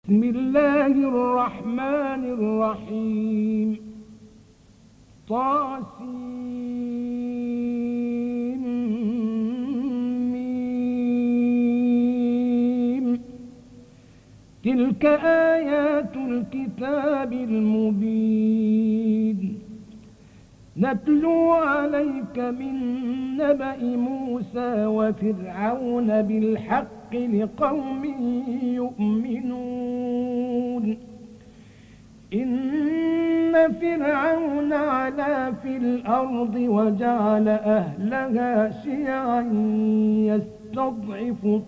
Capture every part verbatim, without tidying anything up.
بسم الله الرحمن الرحيم. طاسيم. تلك آيات الكتاب المبين. نتلو عليك من نبأ موسى وفرعون بالحق لقوم يؤمنون. إن فرعون علا في الأرض وجعل أهلها شيعا يستضعف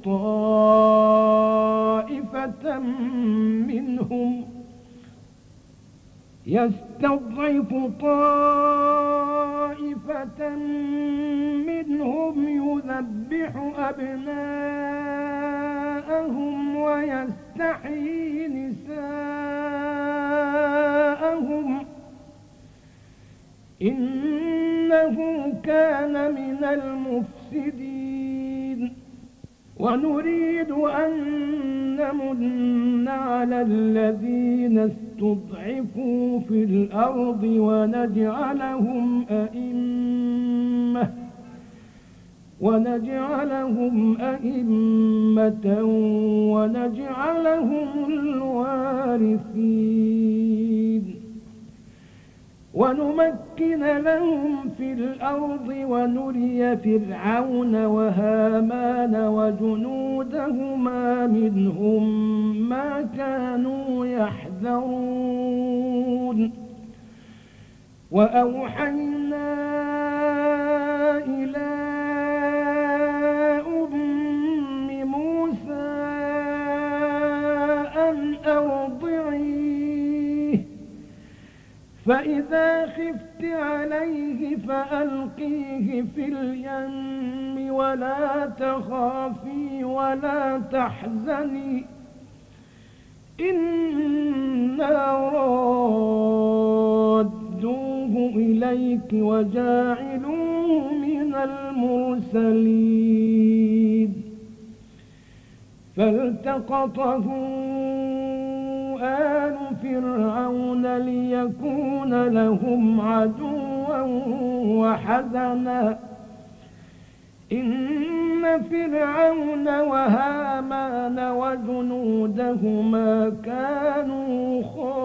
طائفة منهم يستضعف طائفة منهم يذبح أبناءهم ويستحيي نساءهم إنه كان من المفسدين. ونريد أن نمن على الذين استضعفوا في الأرض ونجعلهم أئمة ونجعلهم أئمة ونجعلهم الوارثين. ونمكن لهم في الأرض ونري فرعون وهامان وجنودهما منهم ما كانوا يحذرون. وأوحينا إلى أم موسى أن أرضعيه فإذا خفت عليه فألقيه في اليم ولا تخافي ولا تحزني إنا رادوه إليك وجاعلوه من المرسلين. فالتقطه آل فرعون ليكون لهم عدوا وحزنا إن فرعون وهامان وجنودهما كانوا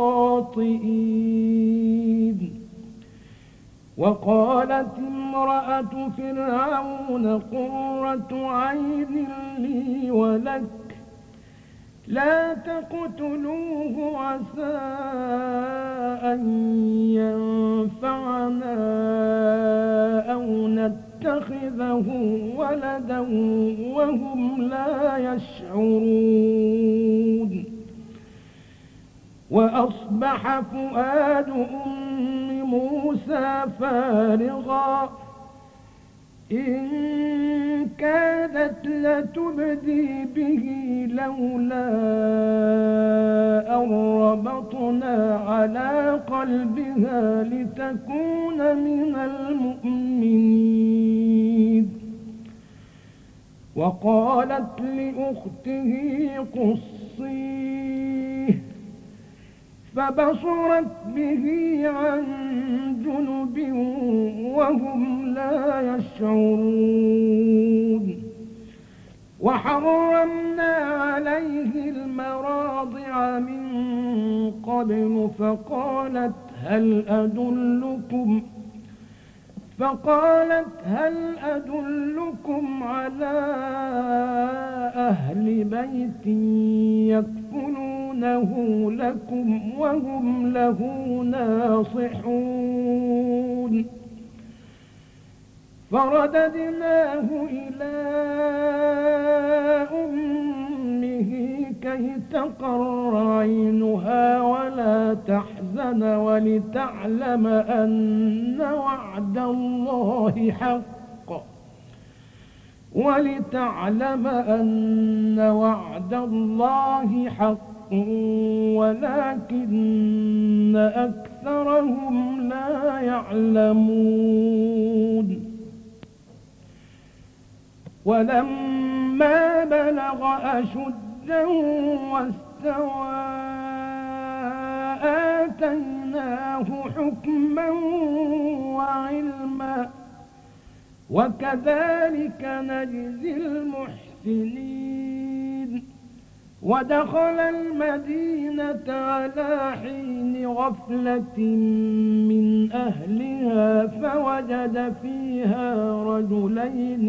خاطئين. وقالت امرأة فرعون قرة عين لي ولك لا تقتلوه عسى أن ينفعنا أو نتخذه ولدا وهم لا يشعرون. وأصبح فؤاد أم موسى فارغا إن كادت لتبدي به لولا أن ربطنا على قلبها لتكون من المؤمنين. وقالت لأخته قصيه فبصرت به عن جنب وهم لا يشعرون. وحرمنا عليه المراضع من قبل فقالت هل أدلكم فقالت هل أدلكم على أهل بيت يكفلونه لكم وهم له ناصحون. فرددناه إلى أمه كي تقر عينها ولا تحزن ولتعلم أن وعد الله حق ولتعلم أن وعد الله حق ولكن أكثرهم لا يعلمون. ولما بلغ أشده واستوى آتيناه حكما وعلما وكذلك نجزي المحسنين ودخل المدينة على حين غفلة من أهلها فوجد فيها رجلين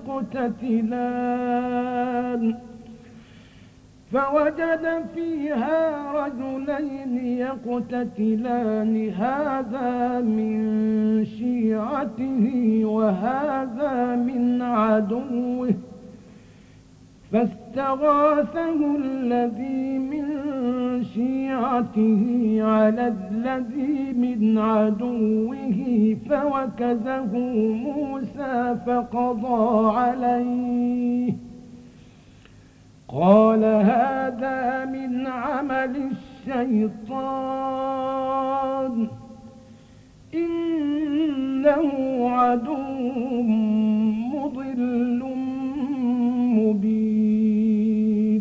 يقتتلان فوجد فيها رجلين يقتتلان هذا من شيعته وهذا من عدوه فاستغاثه الذي من شيعته على الذي من عدوه فوكزه موسى فقضى عليه قال هذا من عمل الشيطان إنه عدو مضل مبين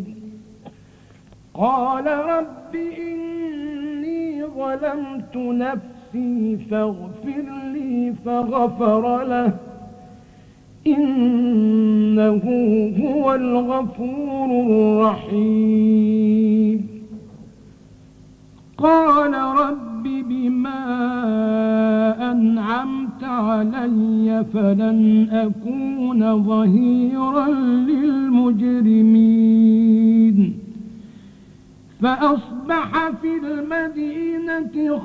قال رب إني ظلمت نفسي فاغفر لي فغفر له إنه هو الغفور الرحيم قال رب بما أنعمت علي فلن أكون ظهيرا للمجرمين فأصبح في المدينة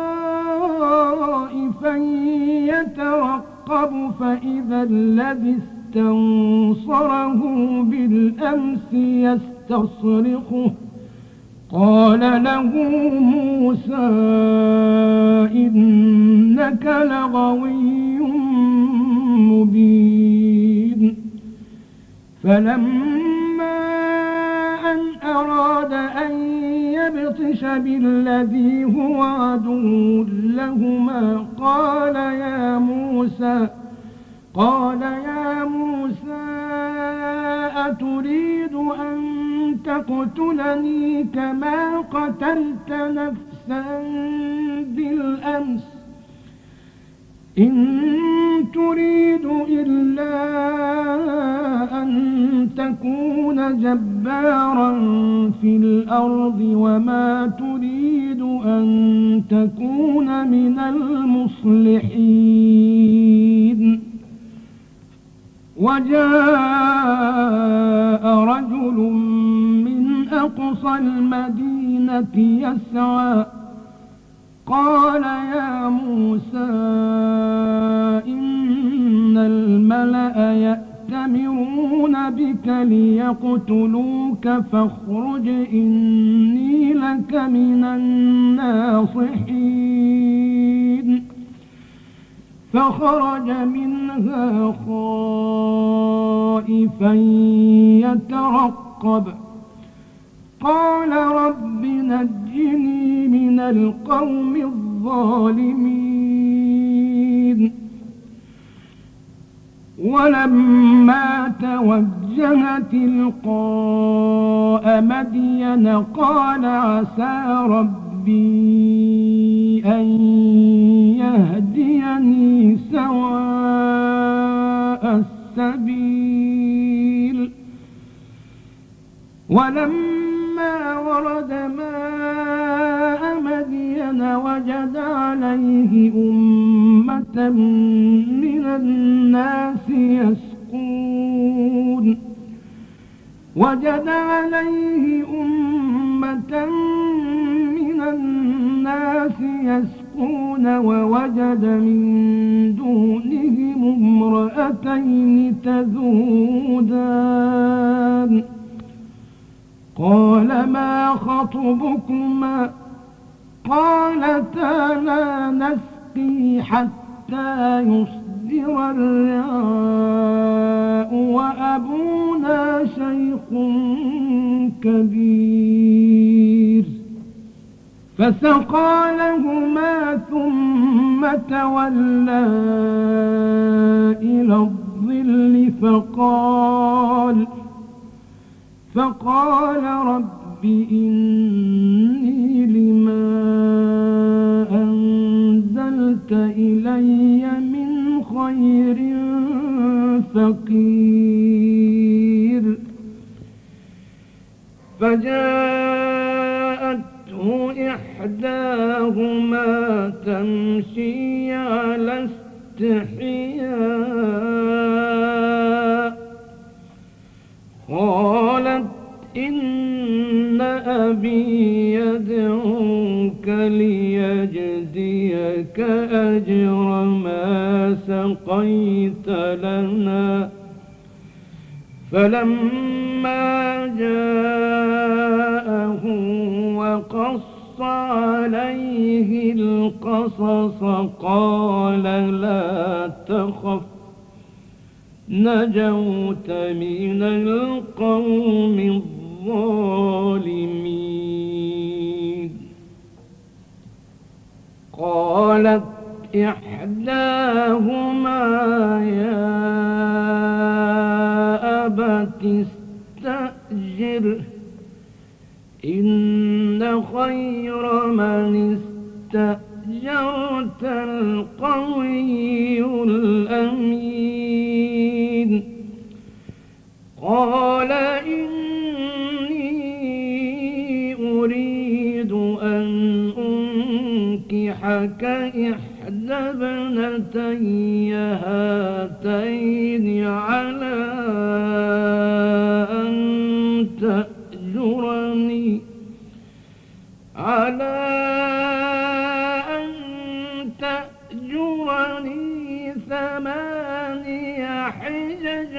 خائفا يترقب فإذا الذي استنصره بالأمس يستصرخه قال له موسى إنك لغوي مبين فلما أن أراد أن يبطش بالذي هو عدو لهما قال يا موسى قال يا موسى أتريد أن تقتلني كما قتلت نفسا بالأمس إن تريد إلا أن تكون جبارا في الأرض وما تريد أن تكون من المصلحين وجاء رجل من أقصى المدينة يسعى قال يا موسى إن الملأ يأتمرون بك ليقتلوك فاخرج إني لك من الناصحين فخرج منها خائفا يترقب قال رب نجني من القوم الظالمين ولما توجه تلقاء مدين قال عسى ربي أن يهديني سواء السبيل ولما ورد ماء مدين وجد عليه أمة من الناس يسقون وجد عليه أمة من الناس يسقون ووجد من دونهم امرأتين تذودان قال ما خطبكما قالتا لا نسقي حتى يصدر الرعاء وأبونا شيخ كبير فسقى لهما ثم تولى إلى الظل فقال فقال فقال رب إني لما فجاءته إحداهما تمشي على استحياء قالت إن أبي يدعوك ليجزيك أجر ما سقيت لنا. فلما جاءه وقص عليه القصص قال لا تخف نجوت من القوم الظالمين. قالت إحداهما يا أبت استأجره إن خير من استأجرت القوي الأمين. قال إني أريد أن أنكحك إحدى ابنتي هاتين على أن تأجرني على أن تأجرني ثماني حجج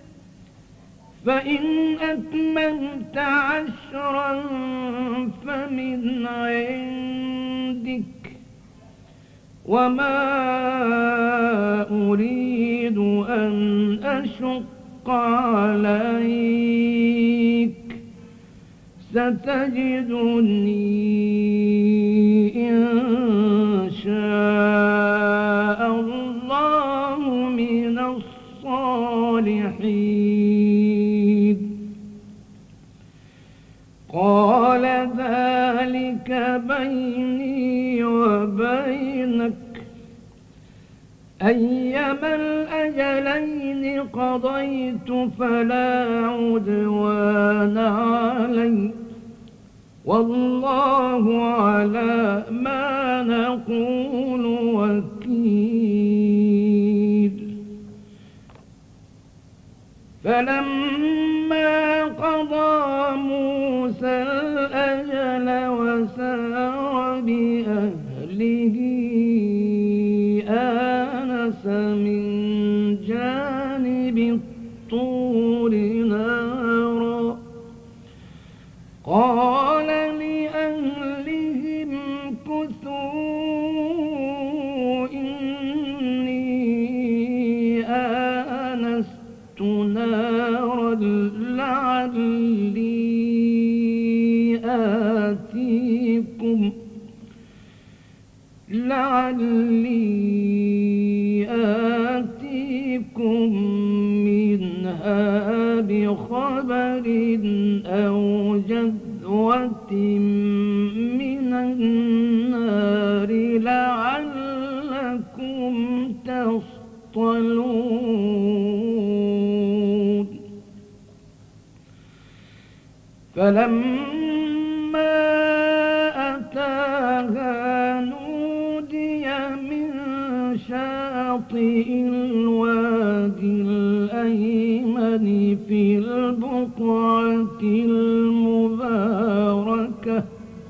فإن أتممت عشرا فمن عندك وما أريد أن أشق عليك ستجدني إن شاء الله من الصالحين. قال ذلك بيني وبينك أيما الأجلين قضيت فلا عدوان علي والله على ما نقول وكيل. فلما قضى موسى الأجل وسار بأهله آنس من جانب الطور نارا قال لأهلهم كثوا إني آنست نارا لعلي آتيكم لعلي آتيكم منها بخبر أو جذوة من النار لعلكم تصطلون. فلما أتاها نودي من شاطئ الوادي الأيمن في البقعة المباركة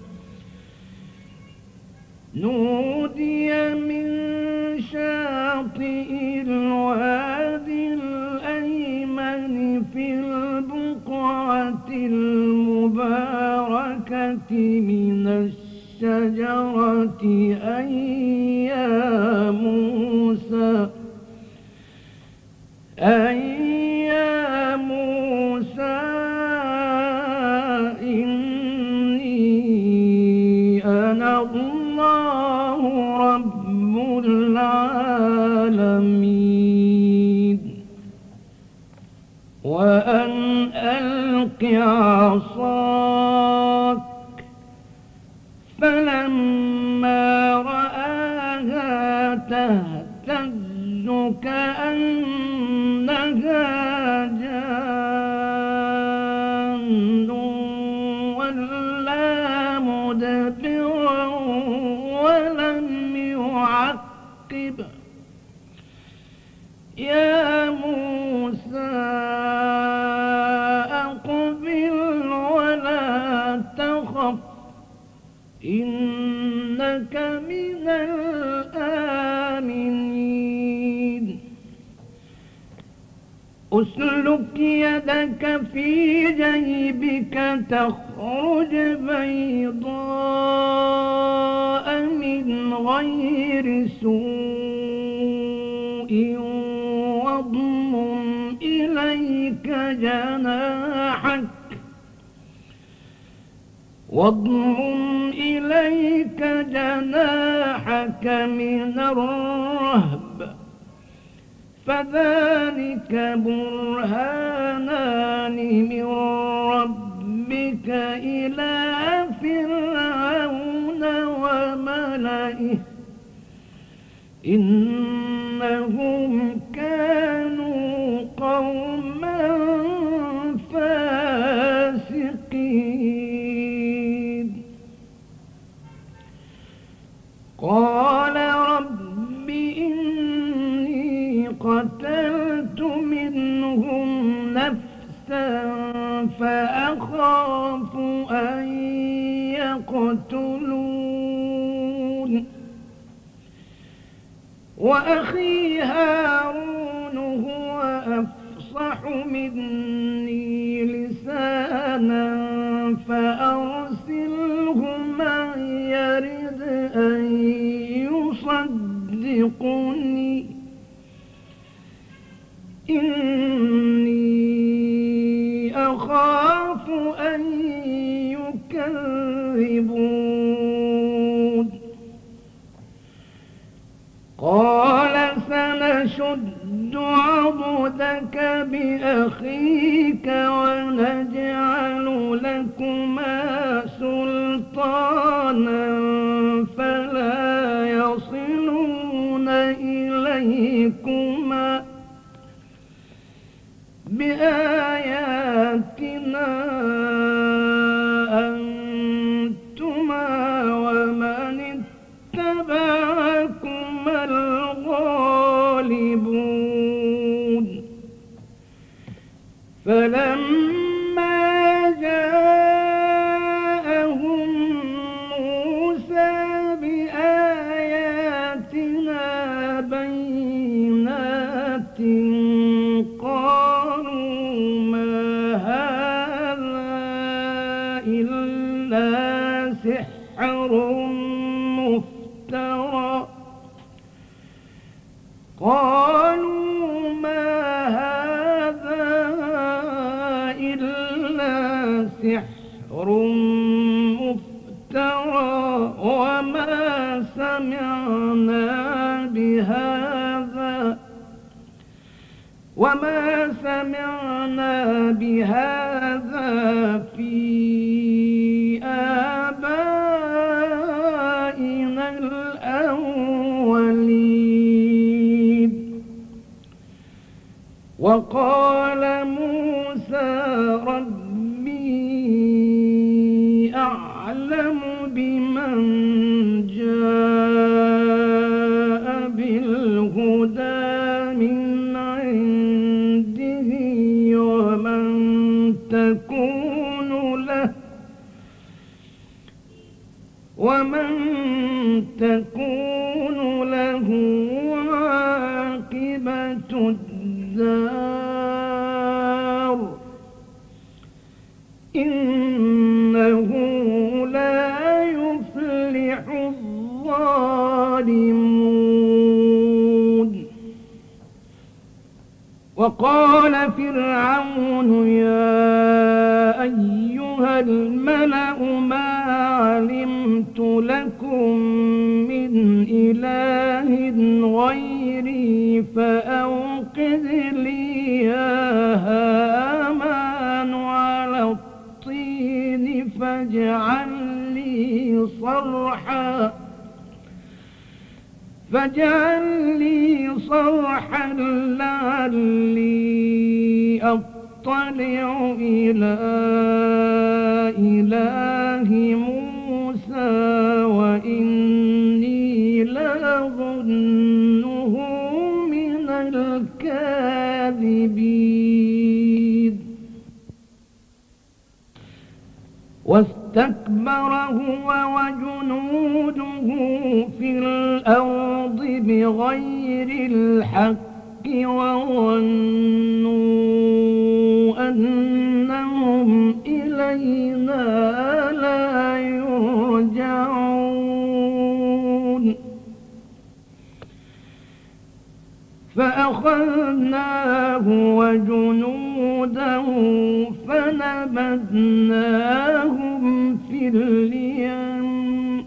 نودي من شاطئ الوادي الأيمن في البقعة المباركة من الشجرة أي يا موسى أي يا موسى إني أنا الله رب العالمين. وأن ألق عصاك فلما رآها تهتز كأنها جان مدبرا ولم يعقب يا موسى أقبل ولا تخف إنك من الآمنين أسلك يدك في جيبك تخرج بيضاء من غير سوء واضمم إليك جناحك واضمم إليك جناحك من الرهب فذلك برهانان من ربك إلى فرعون وملئه إنهم كانوا قوما فاسقين قال رب إني قتلت منهم نفسا فأخاف أن يقتلون وأخي هارون هو أفصح مني لسانا فأرسله معي يرد أن يصدقني إني أخاف أن يكذبون قال سنشد عضدك بأخيك ونجعل لكما سلطانا فلا يصلون إليكما بآياتنا أنتما ومن اتبعكما الغالبون فلما جاءهم موسى بآياتنا بينات قالوا ما هذا إلا سحر مفترى قالوا ما هذا إلا سحر مفترى وما سمعنا بهذا وما سمعنا بهذا في آبائنا الأولين وقال موسى ربي أعلم بمن جاء بالهدى من عنده ومن تكون له ومن تكون له عاقبة الدار إنه لا يفلح الظالمون وقال فرعون يا أيها الملأ ما علمت لكم من إله غيري فأوقد لي يا هامان على الطين فاجعل لي صرحا فاجعل لي صرحا لعلي أطلع أطلع إلى إله موسى وإني لأظنه من الكاذبين واستكبر هو وجنوده في الأرض بغير الحق وظنوا أنهم إلينا لا يرجعون فأخذناه وجنوده فنبذناهم في اليم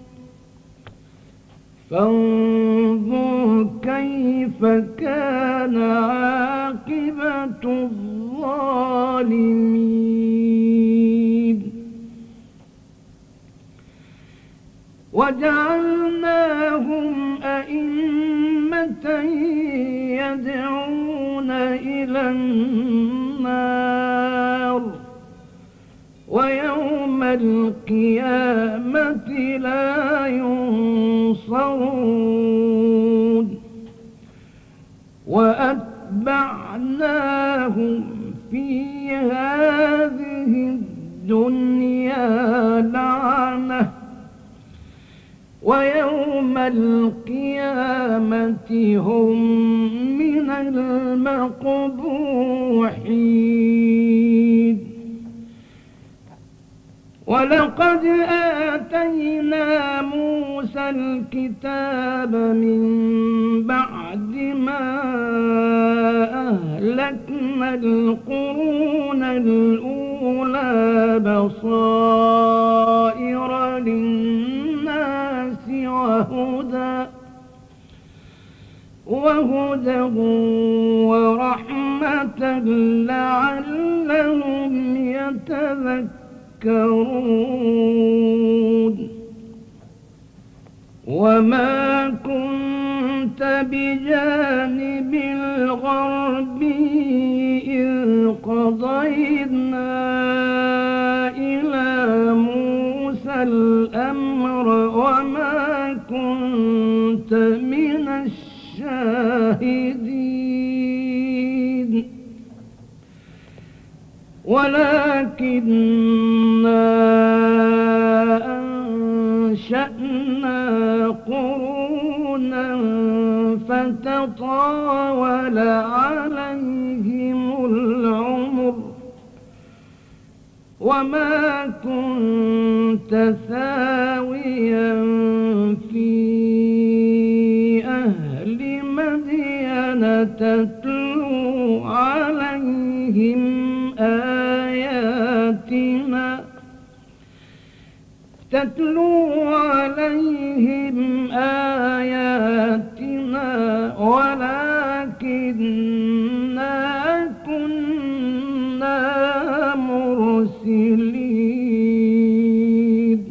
فانظر كيف كان عاقبة الظالمين وجعلناهم أئمة يدعون إلى النار ويوم القيامة لا ينصرون وأتبعناهم في هذه الدنيا لعنة ويوم القيامة هم من المقبوحين ولقد آتينا موسى الكتاب من بعد ما أهلكنا القرون الأولى بصائر للناس وهدى وهدى ورحمة لعلهم يتذكرون وما كنت بجانب الغربي إذ قضينا إلى موسى الأمر وما كنت من الشاهدين ولكننا أنشأنا قرونا فتطاول عليهم العمر وما كنت ثاويا في أهل مدين تتلو عليهم آياتنا تتلو عليهم آياتنا ولكننا كنا مرسلين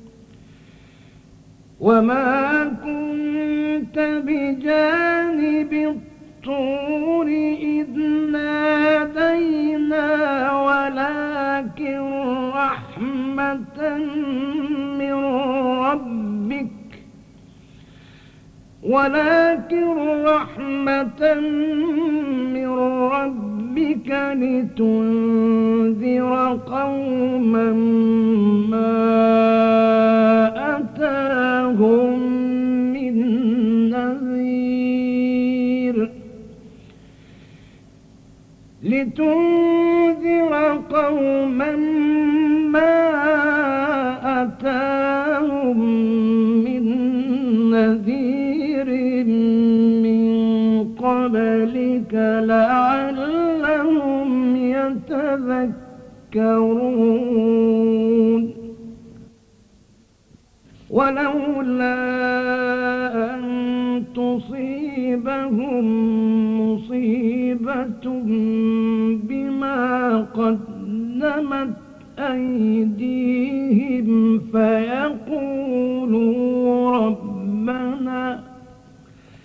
وما كنت بجانب الطور إذ نادينا ولكن رحمة من ربك ولكن رحمة من ربك لتنذر قوما ما أتاهم من نذير لتنذر قوما ما أتاهم من نذير من قبلك لعلهم يتذكرون ولولا أن تصيبهم مصيبة بما قدمت أيديهم فيقولوا ربنا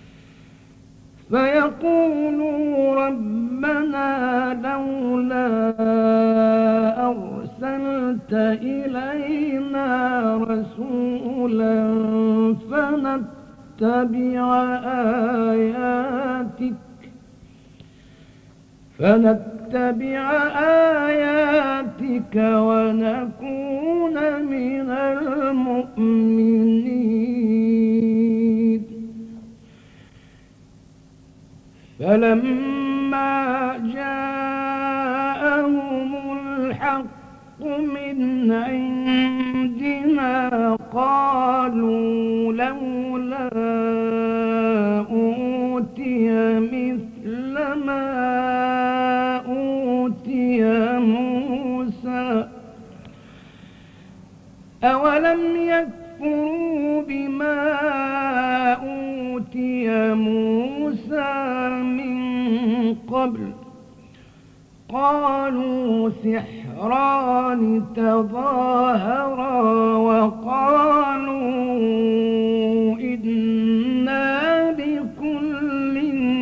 فيقولوا ربنا لولا إلينا رسولا فنتبع آياتك فنتبع آياتك ونكون من المؤمنين. فلما جاءهم الحق من عندنا قالوا لولا أوتي مثل ما أوتي موسى أولم يكفروا بما أوتي موسى من قبل قالوا سحران تظاهرا وقالوا إنا بكل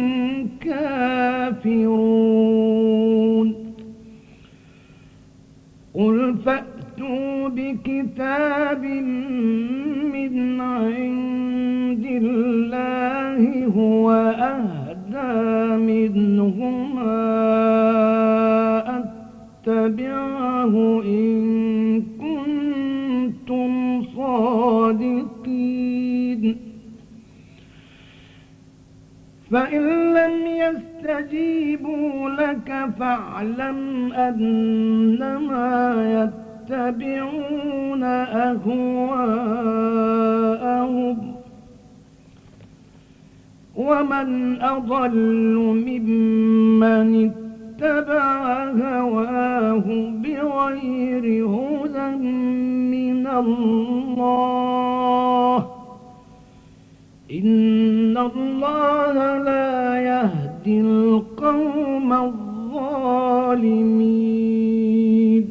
كافرون. قل فأتوا بكتاب من عند الله هو أهدى منهما اتبعه إن كنتم صادقين. فإن لم يستجيبوا لك فاعلم أنما يتبعون أهواءهم ومن أضل ممن اتبع هواه بغير هدى من الله إن الله لا يهدي القوم الظالمين.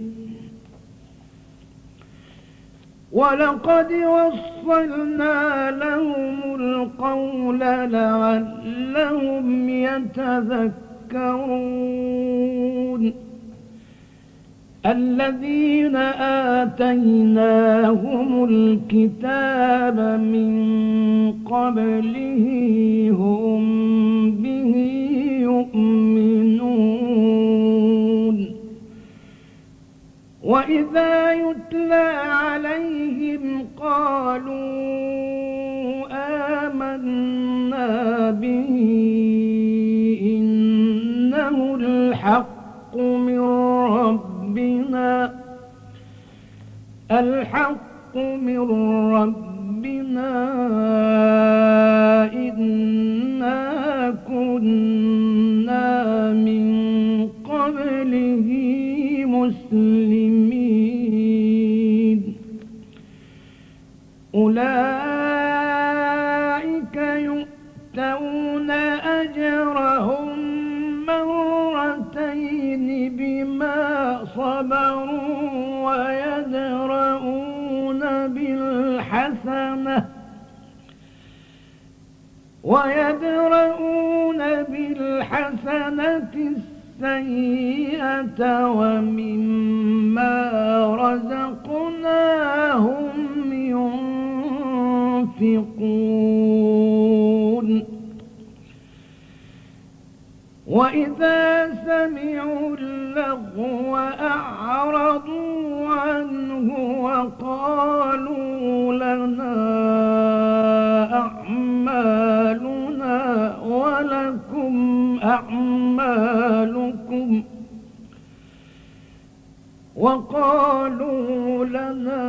ولقد وصلنا لهم القول لعلهم يتذكرون. الذين آتيناهم الكتاب من قبله هم به يؤمنون. وإذا يتلى عليهم قالوا آمنا به إنه الحق من ربنا الحق من ربنا إنا كنا من قبله مسلمين. أولئك يؤتون أجرهم مرتين بما صبروا ويدرؤون بالحسنة ويدرؤون بالحسنة السيئة ومما رزقناهم ينفقون. وإذا سمعوا اللغو أعرضوا عنه وقالوا لنا أعمالنا ولكم أعمالكم وقالوا لنا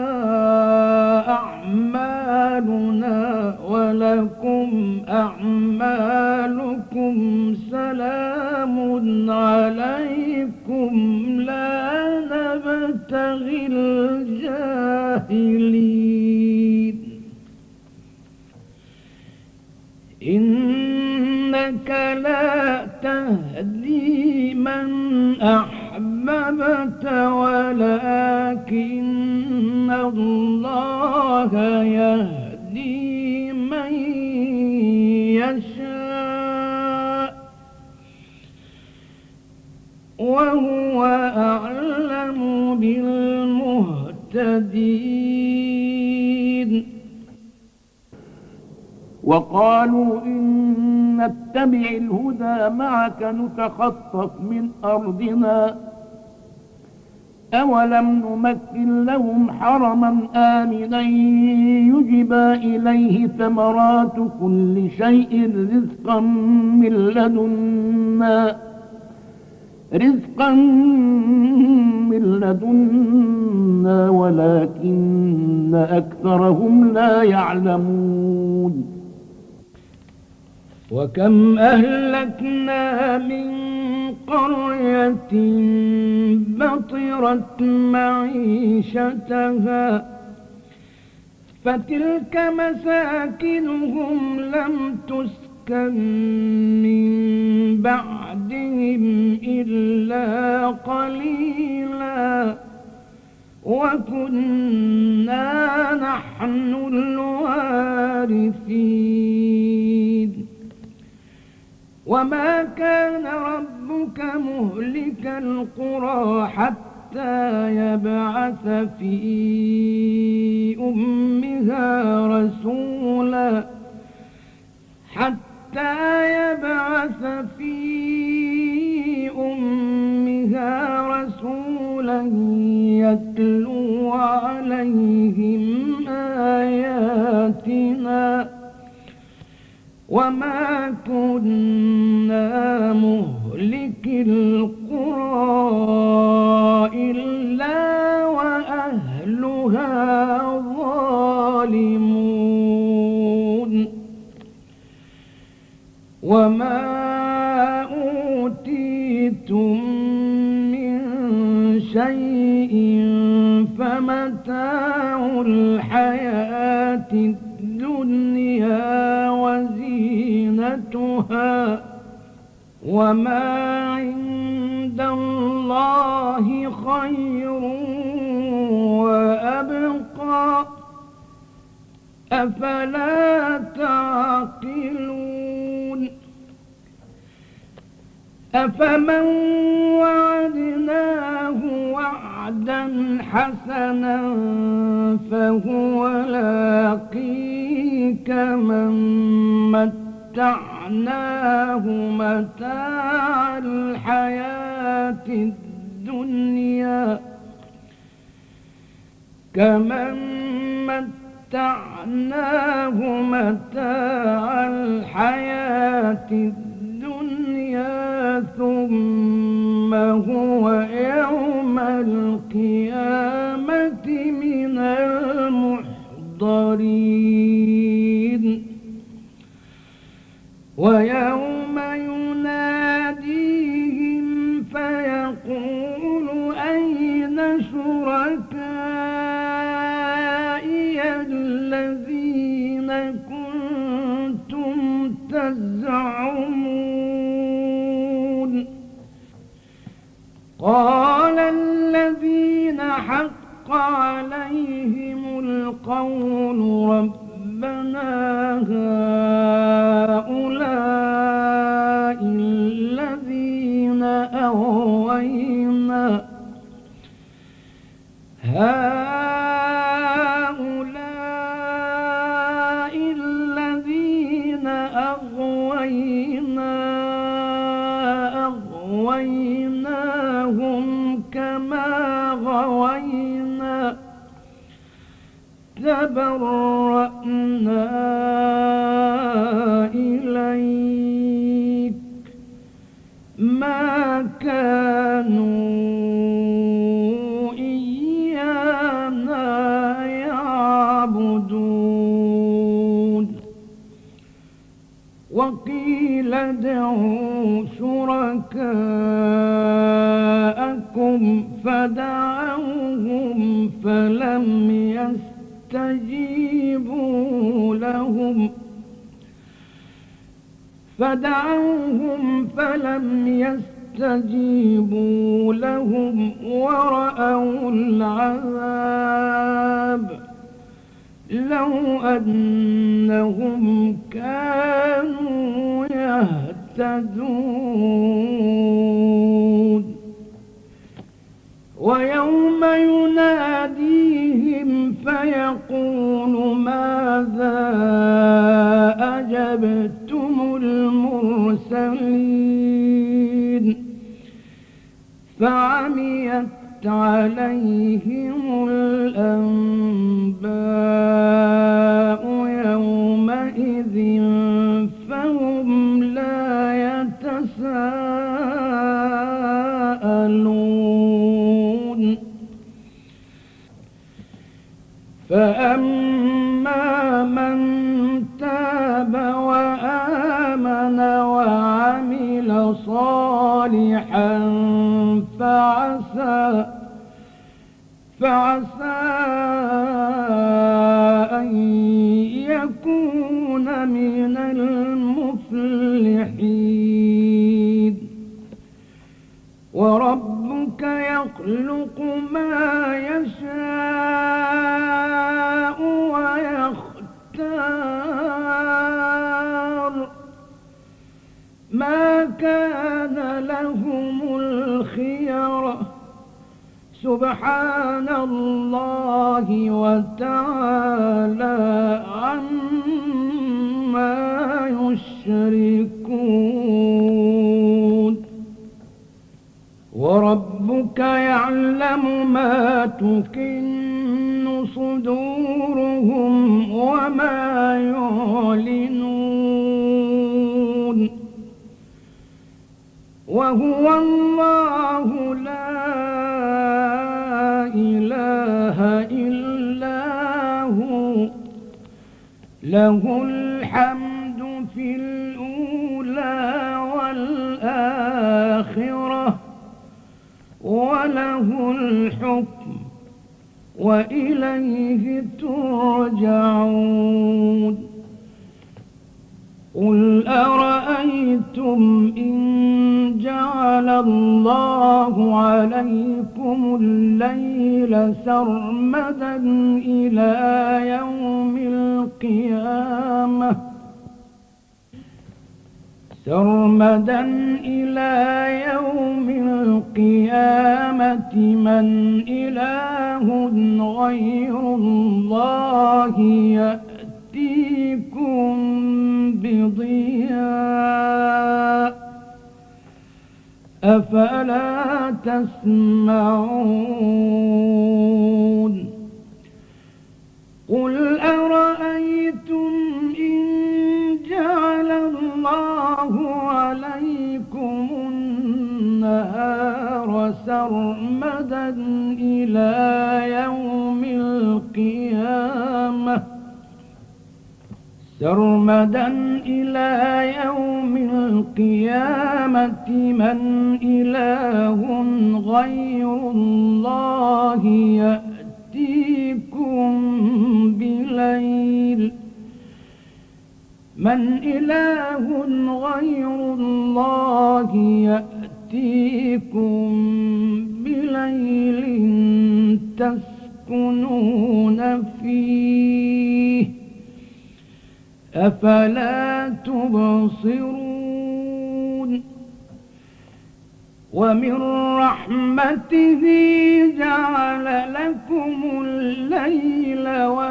أعمالنا ولكم أعمالكم سلام عليكم لا نبتغي الجاهلين. إنك لا تهدي من أحببت ولكن الله يهدي من يشاء وهو أعلم بالمهتدين. مهتدين. وقالوا إن نتبع الهدى معك نتخطف من أرضنا أولم نمكن لهم حرما آمنا يجبى إليه ثمرات كل شيء رزقا من لدنا رزقا من لدنا ولكن أكثرهم لا يعلمون. وكم أهلكنا من قرية بطرت معيشتها فتلك مساكنهم لم تسكن من بعدهم إلا قليلا وكنا نحن الوارثين. وما كان ربك مهلك القرى حتى يبعث في أمها رسولا حتى يبعث في أمها رسولا يتلو عليهم آياتنا وما كنا مهلك القرى إلا وأهلها ظالمون. وما أوتيتم من شيء فمتاع الحياة الدنيا وزينتها وما عند الله خير وأبقى أفلا تعقلون. أفمن وعدناه وعدا حسنا فهو لاقيه كمن متعناه متاع الحياة الدنيا كمن متعناه متاع الحياة الدنيا ثم هو يوم القيامة من المحضرين. ويوم يناديهم فيقول أين شركائي الذين كنتم تزعمون قال الذين حق عليهم القول ربنا هؤلاء الذين أغوينا هؤلاء الذين أغوينا أغويناهم كما غوينا تبرأنا إليك ما كانوا إيانا يعبدون. وقيل ادعوا شركاءكم فدعوهم فلم يستجيبوا لهم فدعوهم فلم يستجيبوا لهم ورأوا العذاب لو أنهم كانوا يهتدون. ويوم ينادي فيقول ماذا أجبتم المرسلين فعميت عليهم الأنباء يومئذ فهم لا يتساءلون فأما من تاب وآمن وعمل صالحا فعسى فعسى أن يكون من المفلحين وربك يخلق ما يشاء ويختار ما كان لهم الخيرة سبحان الله وتعالى عما يشركون وربك يعلم ما تكن صدورهم وما يعلنون وهو الله لا إله إلا هو له الحمد في الأولى والآخرة وله الحكم وإليه ترجعون قل أرأيتم إن جعل الله عليكم الليل سرمدا إلى يوم القيامة سرمدا إلى يوم القيامة من إله غير الله يأتيكم بضياء أفلا تسمعون قل أرأيتم إن جعل الله عليكم النهار سرمدا إلى يوم القيامة سرمدا إلى يوم القيامة من إله غير الله يأتيكم بليل من إله غير الله يأتيكم بليل تسكنون فيه أفلا تبصرون ومن رحمته جعل لكم الليل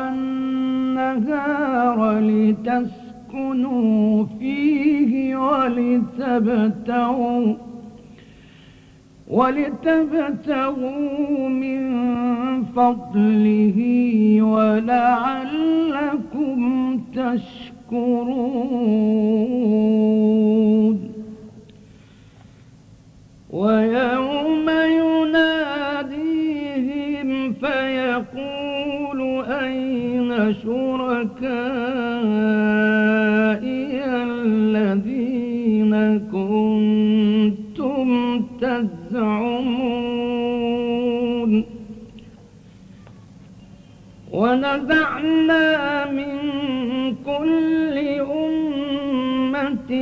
والنهار لتسكنوا فيه ولتبتغوا ولتبتغوا من فضله ولعلكم تشكرون ويوم يناديهم فيقول أين شركائي الذين كنتم تزعمون ونزعنا من كل أمة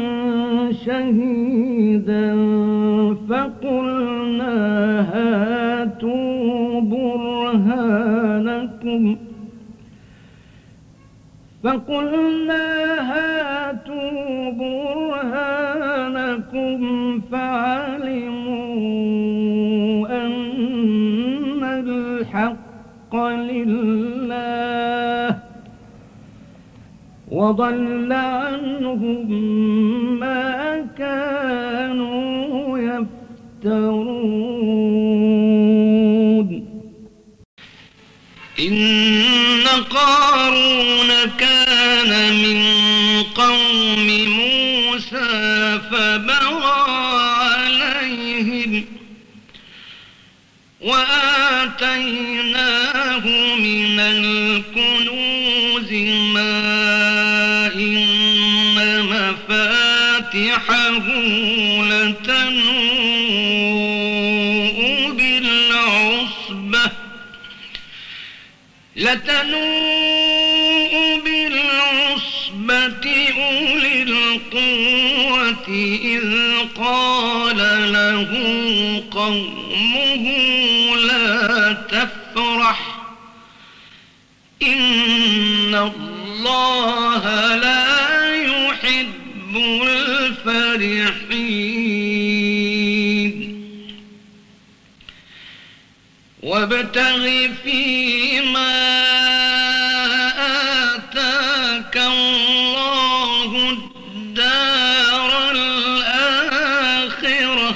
شهيدا فقلنا هاتوا برهانكم فقلنا هاتوا برهانكم فعلموا أن الحق لله وضل عنهم ما كانوا يفترون. إن قارون كان من قوم موسى فبغى عليهم وآتيناه من الكنوز ما إن مفاتحه لتنوء بالعصبة لتنوء بالعصبة أولي القوة إذ قال له قومه لا تفرح إن الله لا يحب الفرحين. وابتغ فيما آتاك الله الدار الآخرة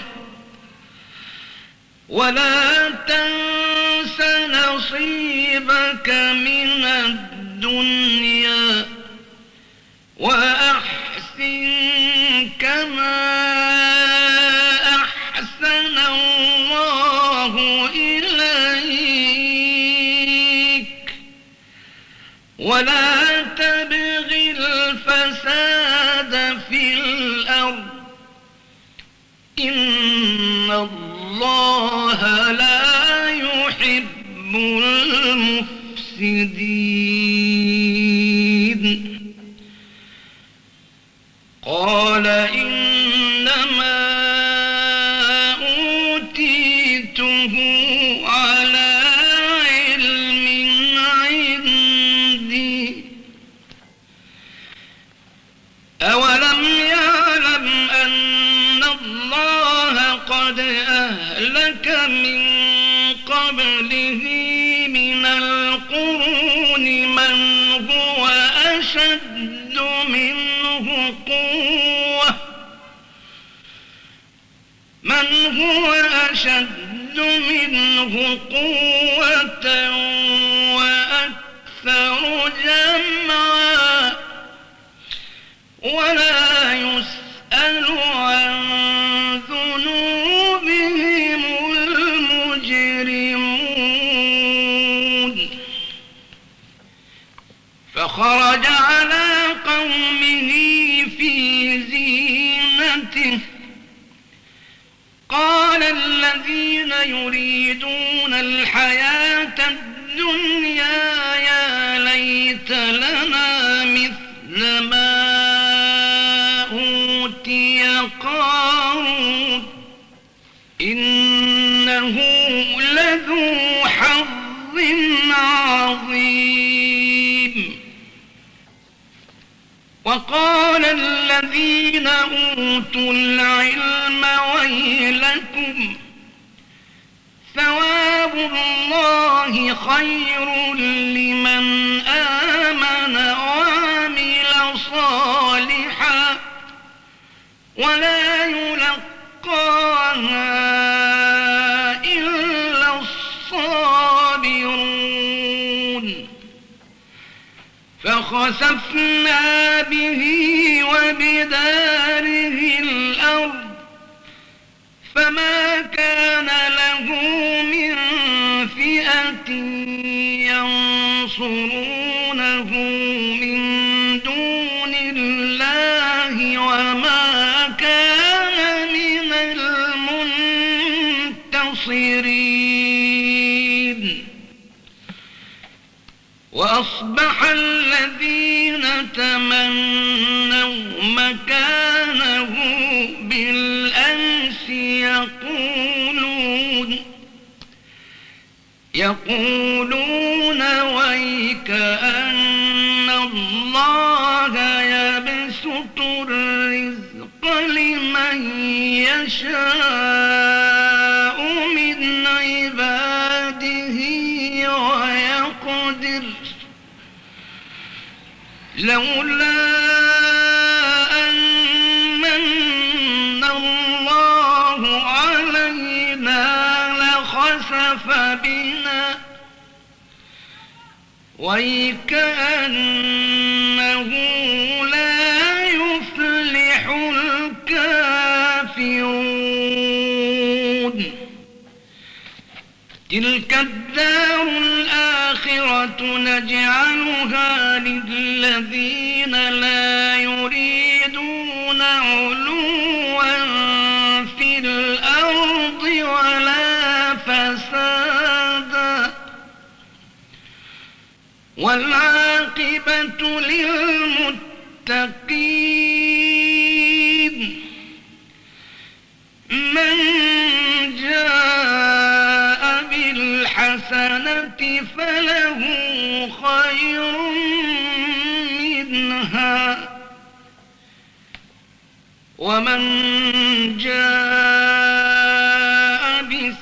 ولا تنس نصيبك من الدنيا وأحسن كما أحسن الله إليك ولا تبغ الفساد في الأرض إن الله لا يحب المفسدين. قال إنما أوتيته على علم عندي أولم يعلم أن الله قد أهلك من قبله من القرون من هو أشد منه قوة من هو أشد منه قوة وأكثر جمعا ولا يسأل عن ذنوبهم المجرمون. فخرج على قومه في زينته قال الذين يريدون الحياة الدنيا يا ليت لنا مثل ما أوتي قارون إنه لذو حظ عظيم. وقال الذين أوتوا العلم ويلكم ثواب الله خير لمن آمن وعمل صالحا ولا يلقاها إلا الصابرون. فخسفنا به وبداره الأرض فما كان له من فئة ينصرونه من دون الله وما كان من المنتصرين. وأصبح الذين تمنوا مكانه بالأمس يقولون يقولون ويك أن الله يبسط الرزق لمن يشاء من عباده ويقدر لولا أن من الله علينا لخسف بنا وكأنه لا يفلح الكافرون تلك الدار الآخرة نجعلها للذين لا يريدون علوا في الأرض ولا فسادا والعاقبة للمتقين من جاء بالحسنة فله خير منها ومن جاء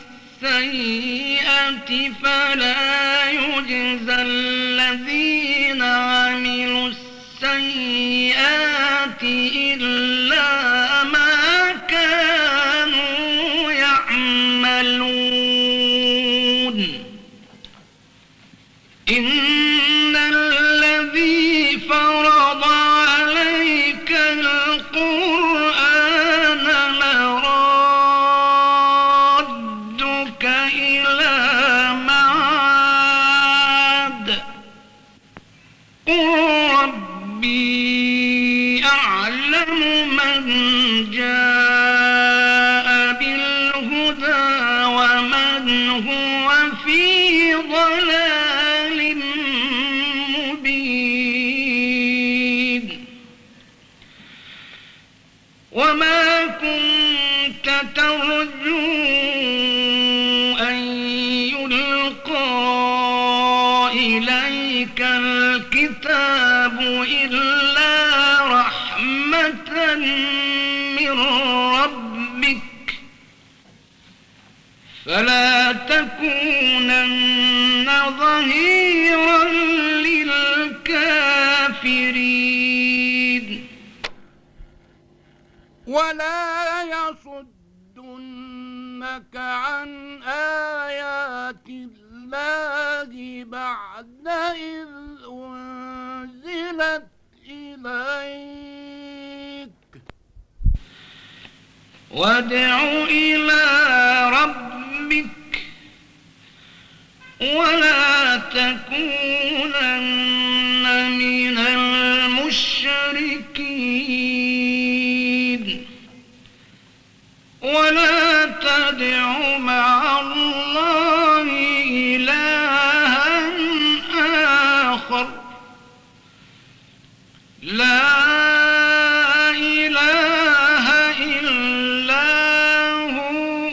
بالسيئة فلا يجزى الذين عملوا السيئات إلا ما كانوا يعملون إن الذي فرض عليك القرآن لرادك إلى معاد قل ربي أعلم من جاء بالهدى ومن هو في ضلال مبين وما كنت ترجو أن يلقى إليك الكتاب إلا رحمة من ربك فلا تكونن ظهيرا للكافرين ولا يصدنك عن آيات الله بعد إذ أنزلت إليك وادع إلى ربك ولا تكونن من المشركين ولا تدع مع الله إلها آخر لا إله إلا هو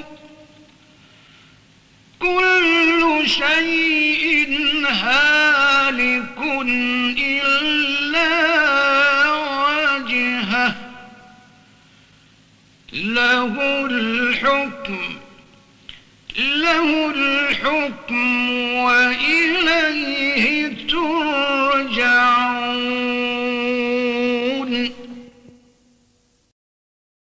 كل شيء هالك إلا وجهه له الحكم له الحكم وإليه ترجعون